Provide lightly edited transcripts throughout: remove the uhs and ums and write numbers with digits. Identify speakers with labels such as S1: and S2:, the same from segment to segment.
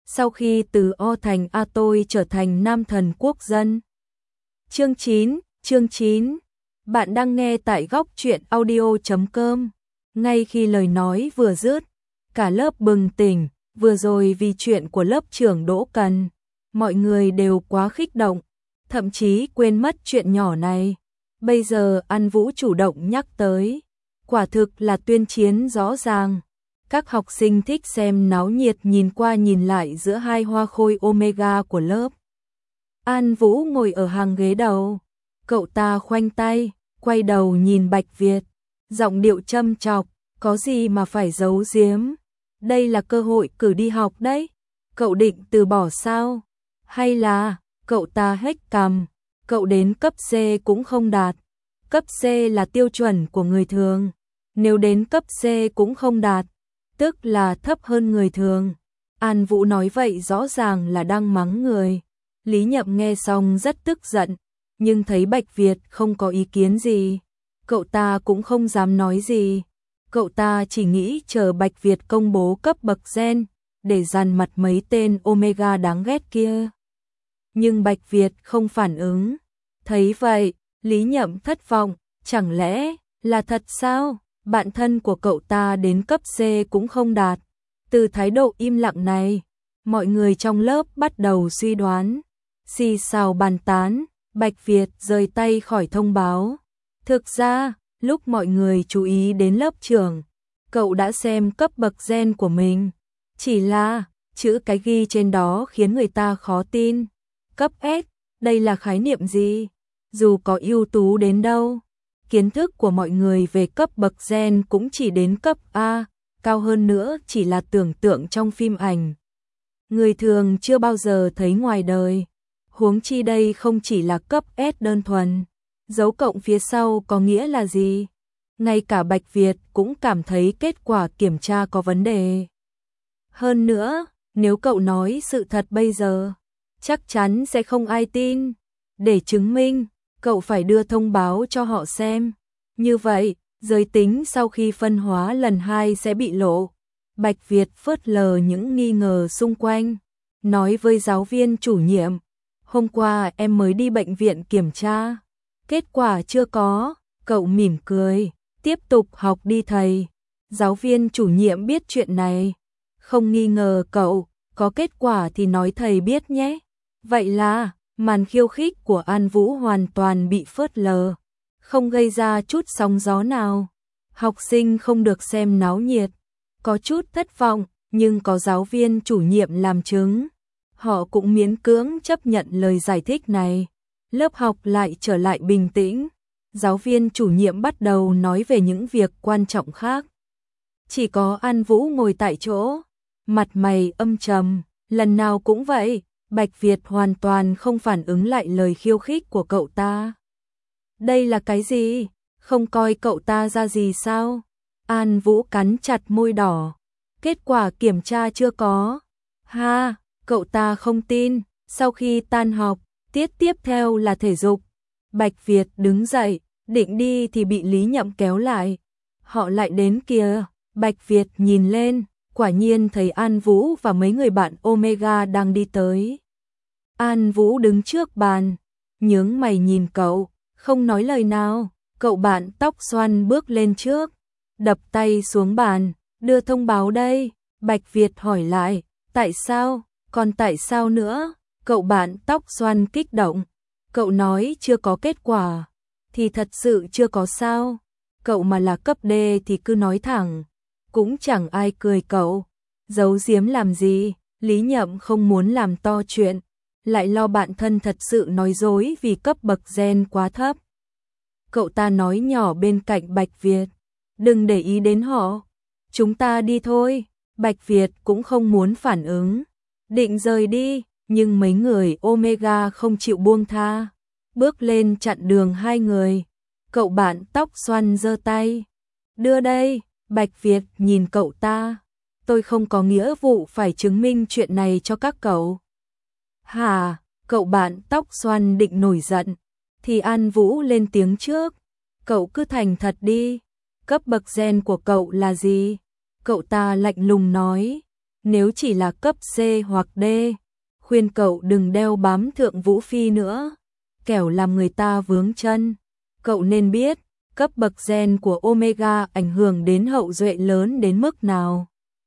S1: sau khi từ O thành A tôi trở thành nam thần quốc dân. Chương 9. Bạn đang nghe tại góc truyện audio.com. Ngay khi lời nói vừa dứt, cả lớp bừng tỉnh, vừa rồi vì chuyện của lớp trưởng Đỗ Cần, mọi người đều quá kích động, thậm chí quên mất chuyện nhỏ này. Bây giờ An Vũ chủ động nhắc tới, quả thực là tuyên chiến rõ ràng. Các học sinh thích xem náo nhiệt nhìn qua nhìn lại giữa hai hoa khôi Omega của lớp. An Vũ ngồi ở hàng ghế đầu, cậu ta khoanh tay, quay đầu nhìn Bạch Việt, giọng điệu châm chọc, có gì mà phải giấu giếm, đây là cơ hội cử đi học đấy, cậu định từ bỏ sao? Hay là, cậu ta hếch cằm, cậu đến cấp C cũng không đạt, cấp C là tiêu chuẩn của người thường, nếu đến cấp C cũng không đạt, tức là thấp hơn người thường. An Vũ nói vậy rõ ràng là đang mắng người. Lý Nhậm nghe xong rất tức giận, nhưng thấy Bạch Việt không có ý kiến gì, cậu ta cũng không dám nói gì. Cậu ta chỉ nghĩ chờ Bạch Việt công bố cấp bậc gen, để dằn mặt mấy tên Omega đáng ghét kia. Nhưng Bạch Việt không phản ứng. Thấy vậy, Lý Nhậm thất vọng, chẳng lẽ là thật sao? Bạn thân của cậu ta đến cấp C cũng không đạt. Từ thái độ im lặng này, mọi người trong lớp bắt đầu suy đoán, xì xào bàn tán. Bạch Việt rời tay khỏi thông báo. Thực ra, lúc mọi người chú ý đến lớp trưởng, cậu đã xem cấp bậc gen của mình. Chỉ là, chữ cái ghi trên đó khiến người ta khó tin. Cấp S, đây là khái niệm gì? Dù có ưu tú đến đâu, kiến thức của mọi người về cấp bậc gen cũng chỉ đến cấp A, cao hơn nữa chỉ là tưởng tượng trong phim ảnh. Người thường chưa bao giờ thấy ngoài đời. Huống chi đây không chỉ là cấp S đơn thuần. Dấu cộng phía sau có nghĩa là gì? Ngay cả Bạch Việt cũng cảm thấy kết quả kiểm tra có vấn đề. Hơn nữa, nếu cậu nói sự thật bây giờ, chắc chắn sẽ không ai tin. Để chứng minh, cậu phải đưa thông báo cho họ xem. Như vậy, giới tính sau khi phân hóa lần 2 sẽ bị lộ. Bạch Việt phớt lờ những nghi ngờ xung quanh, nói với giáo viên chủ nhiệm, hôm qua em mới đi bệnh viện kiểm tra, kết quả chưa có. Cậu mỉm cười, tiếp tục học đi thầy. Giáo viên chủ nhiệm biết chuyện này, không nghi ngờ cậu, có kết quả thì nói thầy biết nhé. Vậy là, màn khiêu khích của An Vũ hoàn toàn bị phớt lờ, không gây ra chút sóng gió nào. Học sinh không được xem náo nhiệt, có chút thất vọng, nhưng có giáo viên chủ nhiệm làm chứng. Họ cũng miễn cưỡng chấp nhận lời giải thích này. Lớp học lại trở lại bình tĩnh. Giáo viên chủ nhiệm bắt đầu nói về những việc quan trọng khác. Chỉ có An Vũ ngồi tại chỗ, mặt mày âm trầm, lần nào cũng vậy. Bạch Việt hoàn toàn không phản ứng lại lời khiêu khích của cậu ta. Đây là cái gì? Không coi cậu ta ra gì sao? An Vũ cắn chặt môi đỏ. Kết quả kiểm tra chưa có. Ha, cậu ta không tin. Sau khi tan học, tiết tiếp theo là thể dục. Bạch Việt đứng dậy, định đi thì bị Lý Nhậm kéo lại. Họ lại đến kìa. Bạch Việt nhìn lên, quả nhiên thấy An Vũ và mấy người bạn Omega đang đi tới. An Vũ đứng trước bàn, nhướng mày nhìn cậu, không nói lời nào. Cậu bạn tóc xoăn bước lên trước, đập tay xuống bàn, đưa thông báo đây. Bạch Việt hỏi lại, tại sao? Còn tại sao nữa? Cậu bạn tóc xoăn kích động. Cậu nói chưa có kết quả, thì thật sự chưa có sao? Cậu mà là cấp D thì cứ nói thẳng, cũng chẳng ai cười cậu. Giấu giếm làm gì? Lý Nhậm không muốn làm to chuyện, lại lo bạn thân thật sự nói dối vì cấp bậc gen quá thấp. Cậu ta nói nhỏ bên cạnh Bạch Việt, đừng để ý đến họ, chúng ta đi thôi. Bạch Việt cũng không muốn phản ứng, định rời đi, nhưng mấy người Omega không chịu buông tha, bước lên chặn đường hai người. Cậu bạn tóc xoăn giơ tay, đưa đây. Bạch Việt nhìn cậu ta, tôi không có nghĩa vụ phải chứng minh chuyện này cho các cậu. Hả? Cậu bạn tóc xoăn định nổi giận, thì An Vũ lên tiếng trước. Cậu cứ thành thật đi, cấp bậc gen của cậu là gì? Cậu ta lạnh lùng nói. nếu chỉ là cấp C hoặc D, khuyên cậu đừng đeo bám Thượng Vũ Phi nữa, kẻo làm người ta vướng chân. Cậu nên biết, cấp bậc gen của Omega ảnh hưởng đến hậu duệ lớn đến mức nào.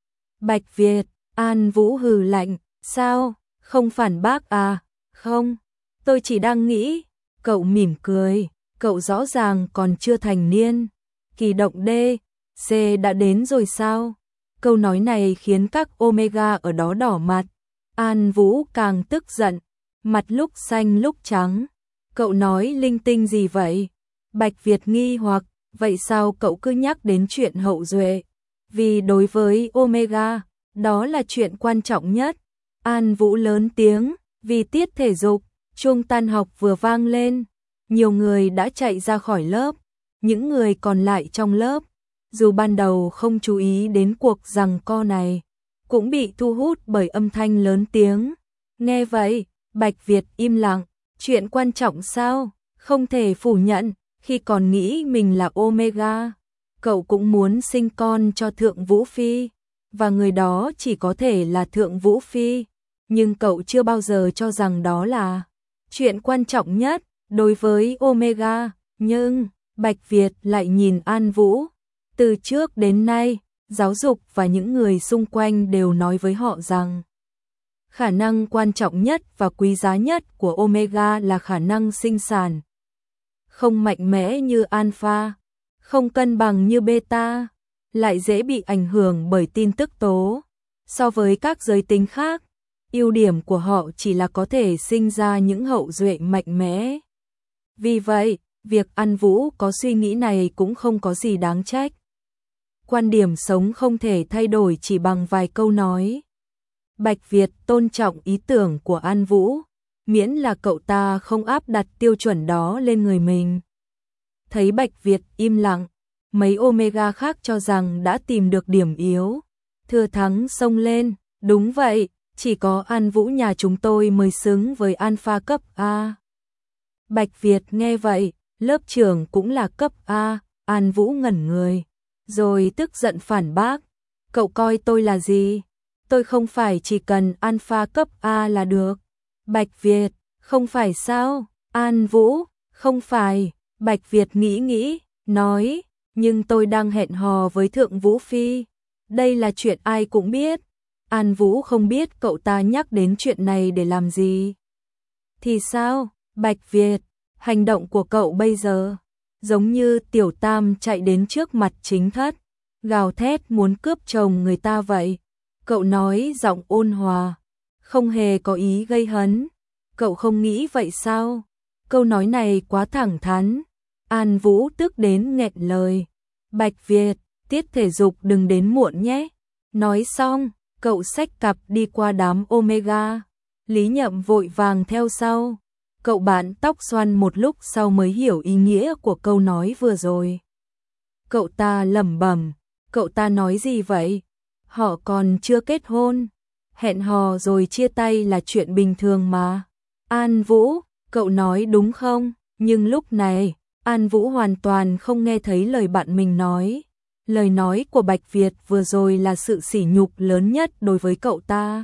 S1: Bạch Việt, An Vũ hừ lạnh, sao, không phản bác à, không, tôi chỉ đang nghĩ, cậu mỉm cười, cậu rõ ràng còn chưa thành niên, kỳ động D, C đã đến rồi sao? Câu nói này khiến các Omega ở đó đỏ mặt, An Vũ càng tức giận, mặt lúc xanh lúc trắng, cậu nói linh tinh gì vậy? Bạch Việt nghi hoặc, vậy sao cậu cứ nhắc đến chuyện hậu duệ? Vì đối với Omega, đó là chuyện quan trọng nhất. An Vũ lớn tiếng, vì tiết thể dục, chuông tan học vừa vang lên, nhiều người đã chạy ra khỏi lớp, những người còn lại trong lớp, dù ban đầu không chú ý đến cuộc giằng co này, cũng bị thu hút bởi âm thanh lớn tiếng. Nghe vậy, Bạch Việt im lặng, chuyện quan trọng sao? Không thể phủ nhận, khi còn nghĩ mình là Omega, cậu cũng muốn sinh con cho Thượng Vũ Phi, và người đó chỉ có thể là Thượng Vũ Phi, nhưng cậu chưa bao giờ cho rằng đó là chuyện quan trọng nhất đối với Omega. Nhưng Bạch Việt lại nhìn An Vũ, từ trước đến nay, giáo dục và những người xung quanh đều nói với họ rằng khả năng quan trọng nhất và quý giá nhất của Omega là khả năng sinh sản. Không mạnh mẽ như Alpha, không cân bằng như Beta, lại dễ bị ảnh hưởng bởi tin tức tố. So với các giới tính khác, ưu điểm của họ chỉ là có thể sinh ra những hậu duệ mạnh mẽ. Vì vậy, việc An Vũ có suy nghĩ này cũng không có gì đáng trách. Quan điểm sống không thể thay đổi chỉ bằng vài câu nói. Bạch Việt tôn trọng ý tưởng của An Vũ, miễn là cậu ta không áp đặt tiêu chuẩn đó lên người mình. Thấy Bạch Việt im lặng, mấy Omega khác cho rằng đã tìm được điểm yếu, thừa thắng xông lên, đúng vậy, chỉ có An Vũ nhà chúng tôi mới xứng với Alpha cấp A. Bạch Việt nghe vậy, lớp trưởng cũng là cấp A, An Vũ ngẩn người, rồi tức giận phản bác, cậu coi tôi là gì? Tôi không phải chỉ cần Alpha cấp A là được. Bạch Việt, không phải sao? An Vũ, không phải. Bạch Việt nghĩ, nói, nhưng tôi đang hẹn hò với Thượng Vũ Phi. Đây là chuyện ai cũng biết. An Vũ không biết cậu ta nhắc đến chuyện này để làm gì. Thì sao? Bạch Việt, hành động của cậu bây giờ giống như Tiểu Tam chạy đến trước mặt chính thất, gào thét muốn cướp chồng người ta vậy. Cậu nói giọng ôn hòa, không hề có ý gây hấn. Cậu không nghĩ vậy sao? Câu nói này quá thẳng thắn. An Vũ tức đến nghẹn lời. Bạch Việt, tiết thể dục đừng đến muộn nhé. Nói xong, cậu xách cặp đi qua đám Omega. Lý Nhậm vội vàng theo sau. Cậu bạn tóc xoăn một lúc sau mới hiểu ý nghĩa của câu nói vừa rồi. Cậu ta lẩm bẩm, cậu ta nói gì vậy? Họ còn chưa kết hôn, hẹn hò rồi chia tay là chuyện bình thường mà. An Vũ, cậu nói đúng không? Nhưng lúc này, An Vũ hoàn toàn không nghe thấy lời bạn mình nói. Lời nói của Bạch Việt vừa rồi là sự sỉ nhục lớn nhất đối với cậu ta.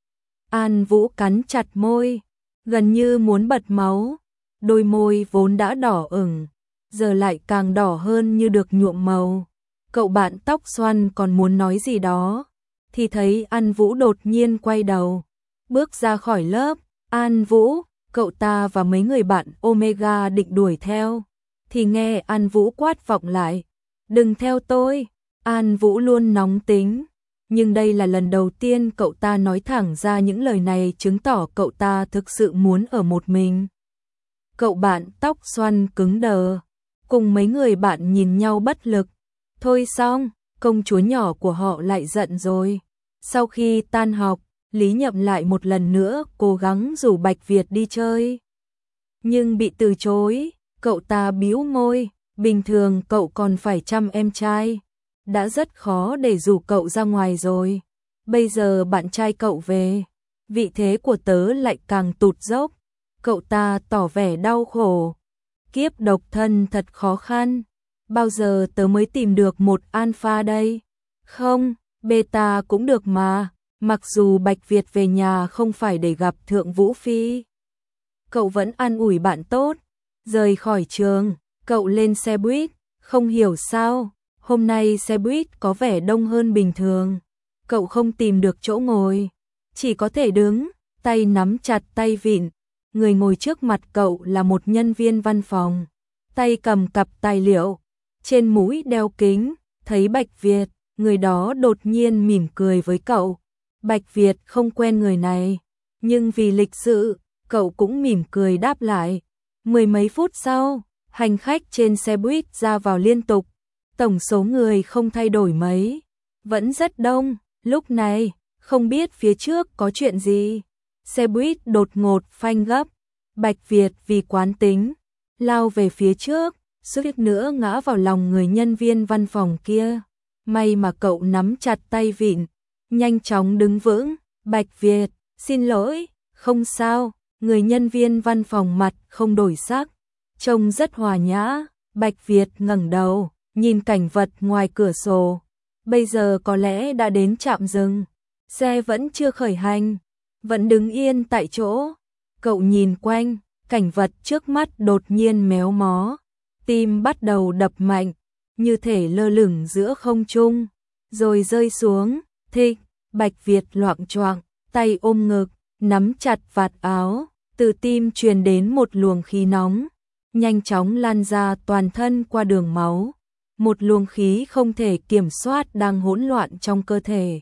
S1: An Vũ cắn chặt môi, gần như muốn bật máu. Đôi môi vốn đã đỏ ửng, giờ lại càng đỏ hơn như được nhuộm màu. Cậu bạn tóc xoăn còn muốn nói gì đó, thì thấy An Vũ đột nhiên quay đầu, bước ra khỏi lớp. An Vũ, cậu ta và mấy người bạn Omega định đuổi theo, thì nghe An Vũ quát vọng lại, đừng theo tôi. An Vũ luôn nóng tính, nhưng đây là lần đầu tiên cậu ta nói thẳng ra những lời này, chứng tỏ cậu ta thực sự muốn ở một mình. Cậu bạn tóc xoăn cứng đờ, cùng mấy người bạn nhìn nhau bất lực. Thôi xong, công chúa nhỏ của họ lại giận rồi. Sau khi tan học, Lý Nhậm lại một lần nữa cố gắng rủ Bạch Việt đi chơi, nhưng bị từ chối. Cậu ta bĩu môi, bình thường cậu còn phải chăm em trai, đã rất khó để rủ cậu ra ngoài rồi. Bây giờ bạn trai cậu về, vị thế của tớ lại càng tụt dốc. Cậu ta tỏ vẻ đau khổ. Kiếp độc thân thật khó khăn. Bao giờ tớ mới tìm được một alpha đây? Không, beta cũng được mà. Mặc dù Bạch Việt về nhà không phải để gặp Thượng Vũ Phi, cậu vẫn an ủi bạn tốt. Rời khỏi trường, cậu lên xe buýt, không hiểu sao, hôm nay xe buýt có vẻ đông hơn bình thường. Cậu không tìm được chỗ ngồi, chỉ có thể đứng, tay nắm chặt tay vịn. Người ngồi trước mặt cậu là một nhân viên văn phòng, tay cầm cặp tài liệu, trên mũi đeo kính. Thấy Bạch Việt, người đó đột nhiên mỉm cười với cậu. Bạch Việt không quen người này, nhưng vì lịch sự, cậu cũng mỉm cười đáp lại. Mười mấy phút sau, hành khách trên xe buýt ra vào liên tục, tổng số người không thay đổi mấy, vẫn rất đông. Lúc này, không biết phía trước có chuyện gì, xe buýt đột ngột phanh gấp. Bạch Việt vì quán tính, lao về phía trước, suýt nữa ngã vào lòng người nhân viên văn phòng kia. May mà cậu nắm chặt tay vịn, nhanh chóng đứng vững. Bạch Việt, xin lỗi, không sao. Người nhân viên văn phòng mặt không đổi sắc, trông rất hòa nhã. Bạch Việt ngẩng đầu, nhìn cảnh vật ngoài cửa sổ. Bây giờ có lẽ đã đến trạm dừng, xe vẫn chưa khởi hành, vẫn đứng yên tại chỗ. Cậu nhìn quanh, cảnh vật trước mắt đột nhiên méo mó, tim bắt đầu đập mạnh, như thể lơ lửng giữa không trung, rồi rơi xuống. Thịch, Bạch Việt loạng choạng, tay ôm ngực, nắm chặt vạt áo, từ tim truyền đến một luồng khí nóng, nhanh chóng lan ra toàn thân qua đường máu. Một luồng khí không thể kiểm soát đang hỗn loạn trong cơ thể,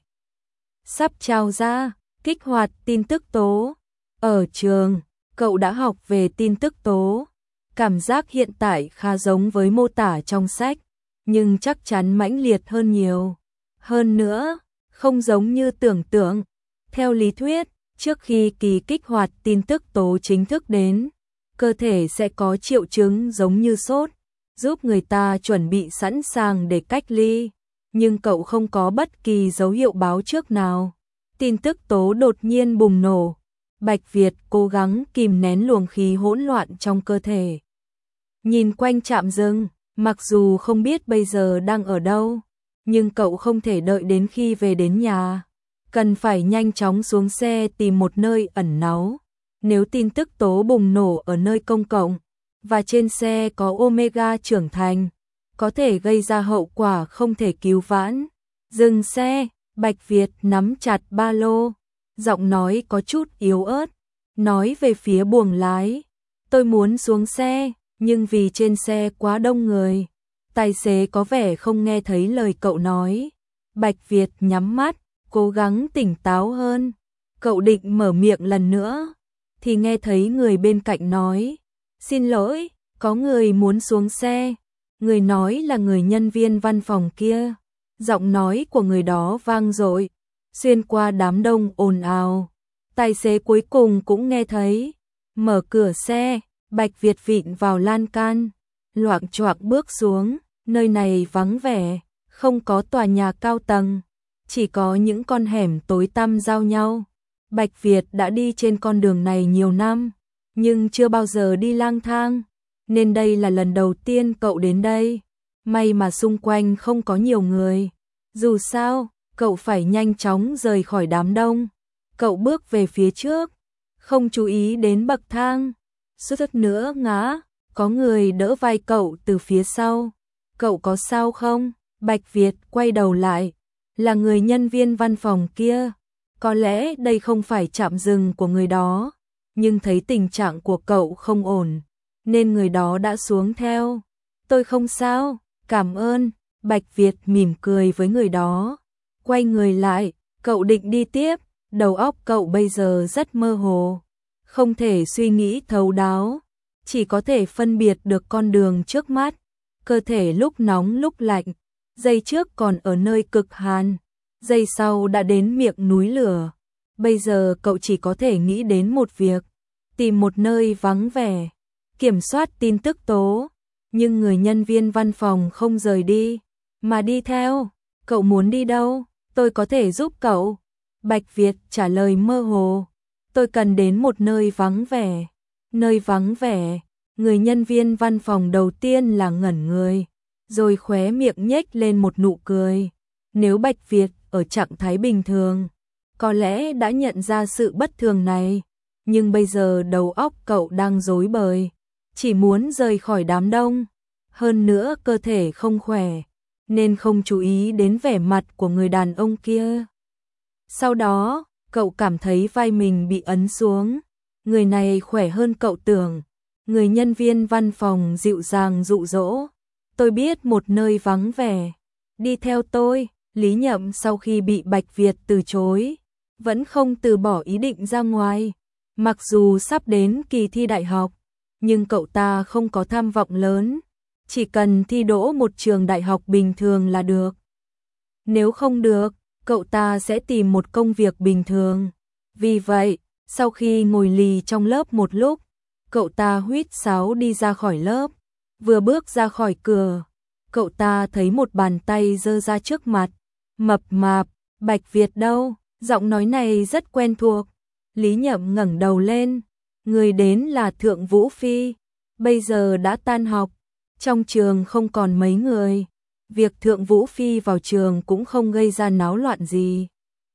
S1: sắp trào ra, kích hoạt tin tức tố. Ở trường, cậu đã học về tin tức tố. Cảm giác hiện tại khá giống với mô tả trong sách, nhưng chắc chắn mãnh liệt hơn nhiều. Hơn nữa, không giống như tưởng tượng. Theo lý thuyết, trước khi kỳ kích hoạt tin tức tố chính thức đến, cơ thể sẽ có triệu chứng giống như sốt, giúp người ta chuẩn bị sẵn sàng để cách ly. Nhưng cậu không có bất kỳ dấu hiệu báo trước nào. Tin tức tố đột nhiên bùng nổ. Bạch Việt cố gắng kìm nén luồng khí hỗn loạn trong cơ thể. Nhìn quanh trạm dừng, mặc dù không biết bây giờ đang ở đâu, nhưng cậu không thể đợi đến khi về đến nhà. Cần phải nhanh chóng xuống xe tìm một nơi ẩn náu. Nếu tin tức tố bùng nổ ở nơi công cộng, và trên xe có Omega trưởng thành, có thể gây ra hậu quả không thể cứu vãn. Dừng xe, Bạch Việt nắm chặt ba lô, giọng nói có chút yếu ớt, nói về phía buồng lái. Tôi muốn xuống xe, nhưng vì trên xe quá đông người, tài xế có vẻ không nghe thấy lời cậu nói. Bạch Việt nhắm mắt, cố gắng tỉnh táo hơn. Cậu định mở miệng lần nữa, thì nghe thấy người bên cạnh nói, xin lỗi, có người muốn xuống xe. Người nói là người nhân viên văn phòng kia. Giọng nói của người đó vang dội, xuyên qua đám đông ồn ào. Tài xế cuối cùng cũng nghe thấy. Mở cửa xe, Bạch Việt vịn vào lan can, loạng choạng bước xuống. Nơi này vắng vẻ, không có tòa nhà cao tầng, chỉ có những con hẻm tối tăm giao nhau. Bạch Việt đã đi trên con đường này nhiều năm, nhưng chưa bao giờ đi lang thang, nên đây là lần đầu tiên cậu đến đây. May mà xung quanh không có nhiều người. Dù sao, cậu phải nhanh chóng rời khỏi đám đông. Cậu bước về phía trước, không chú ý đến bậc thang, suýt nữa ngã. Có người đỡ vai cậu từ phía sau. Cậu có sao không? Bạch Việt quay đầu lại, là người nhân viên văn phòng kia. Có lẽ đây không phải trạm dừng của người đó, nhưng thấy tình trạng của cậu không ổn, nên người đó đã xuống theo. Tôi không sao, cảm ơn. Bạch Việt mỉm cười với người đó, quay người lại. Cậu định đi tiếp, đầu óc cậu bây giờ rất mơ hồ, không thể suy nghĩ thấu đáo, chỉ có thể phân biệt được con đường trước mắt. Cơ thể lúc nóng lúc lạnh, giây trước còn ở nơi cực hàn, giây sau đã đến miệng núi lửa. Bây giờ cậu chỉ có thể nghĩ đến một việc, tìm một nơi vắng vẻ, kiểm soát tin tức tố. Nhưng người nhân viên văn phòng không rời đi, mà đi theo. Cậu muốn đi đâu? Tôi có thể giúp cậu. Bạch Việt trả lời mơ hồ. Tôi cần đến một nơi vắng vẻ. Nơi vắng vẻ. Người nhân viên văn phòng đầu tiên là ngẩn người, rồi khóe miệng nhếch lên một nụ cười. Nếu Bạch Việt ở trạng thái bình thường, có lẽ đã nhận ra sự bất thường này, nhưng bây giờ đầu óc cậu đang rối bời, chỉ muốn rời khỏi đám đông, hơn nữa cơ thể không khỏe, nên không chú ý đến vẻ mặt của người đàn ông kia. Sau đó, cậu cảm thấy vai mình bị ấn xuống, người này khỏe hơn cậu tưởng. Người nhân viên văn phòng dịu dàng dụ dỗ, tôi biết một nơi vắng vẻ, đi theo tôi. Lý Nhậm sau khi bị Bạch Việt từ chối, vẫn không từ bỏ ý định ra ngoài. Mặc dù sắp đến kỳ thi đại học, nhưng cậu ta không có tham vọng lớn, chỉ cần thi đỗ một trường đại học bình thường là được. Nếu không được, cậu ta sẽ tìm một công việc bình thường. Vì vậy, sau khi ngồi lì trong lớp một lúc, cậu ta huýt sáo đi ra khỏi lớp. Vừa bước ra khỏi cửa, cậu ta thấy một bàn tay giơ ra trước mặt. Mập mạp, Bạch Việt đâu? Giọng nói này rất quen thuộc. Lý Nhậm ngẩng đầu lên, người đến là Thượng Vũ Phi. Bây giờ đã tan học, trong trường không còn mấy người. Việc Thượng Vũ Phi vào trường cũng không gây ra náo loạn gì.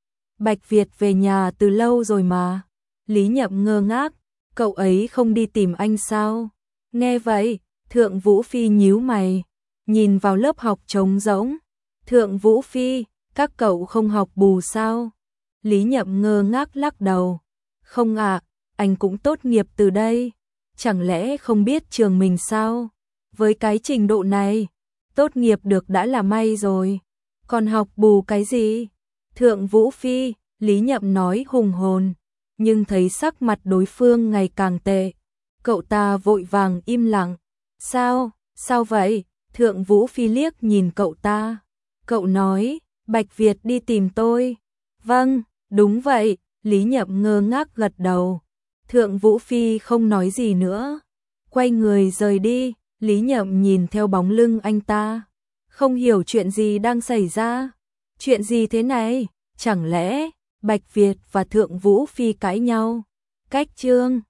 S1: Bạch Việt về nhà từ lâu rồi mà. Lý Nhậm ngơ ngác, cậu ấy không đi tìm anh sao? Nghe vậy, Thượng Vũ Phi nhíu mày, nhìn vào lớp học trống rỗng. Thượng Vũ Phi, các cậu không học bù sao? Lý Nhậm ngơ ngác lắc đầu. Không ạ, anh cũng tốt nghiệp từ đây. Chẳng lẽ không biết trường mình sao? Với cái trình độ này, tốt nghiệp được đã là may rồi. Còn học bù cái gì? Thượng Vũ Phi, Lý Nhậm nói hùng hồn, nhưng thấy sắc mặt đối phương ngày càng tệ. Cậu ta vội vàng im lặng. Sao? Sao vậy? Thượng Vũ Phi liếc nhìn cậu ta. Cậu nói, Bạch Việt đi tìm tôi. Vâng, đúng vậy. Lý Nhậm ngơ ngác gật đầu. Thượng Vũ Phi không nói gì nữa, quay người rời đi. Lý Nhậm nhìn theo bóng lưng anh ta, không hiểu chuyện gì đang xảy ra. Chuyện gì thế này? Chẳng lẽ Bạch Việt và Thượng Vũ Phi cãi nhau? Cách chương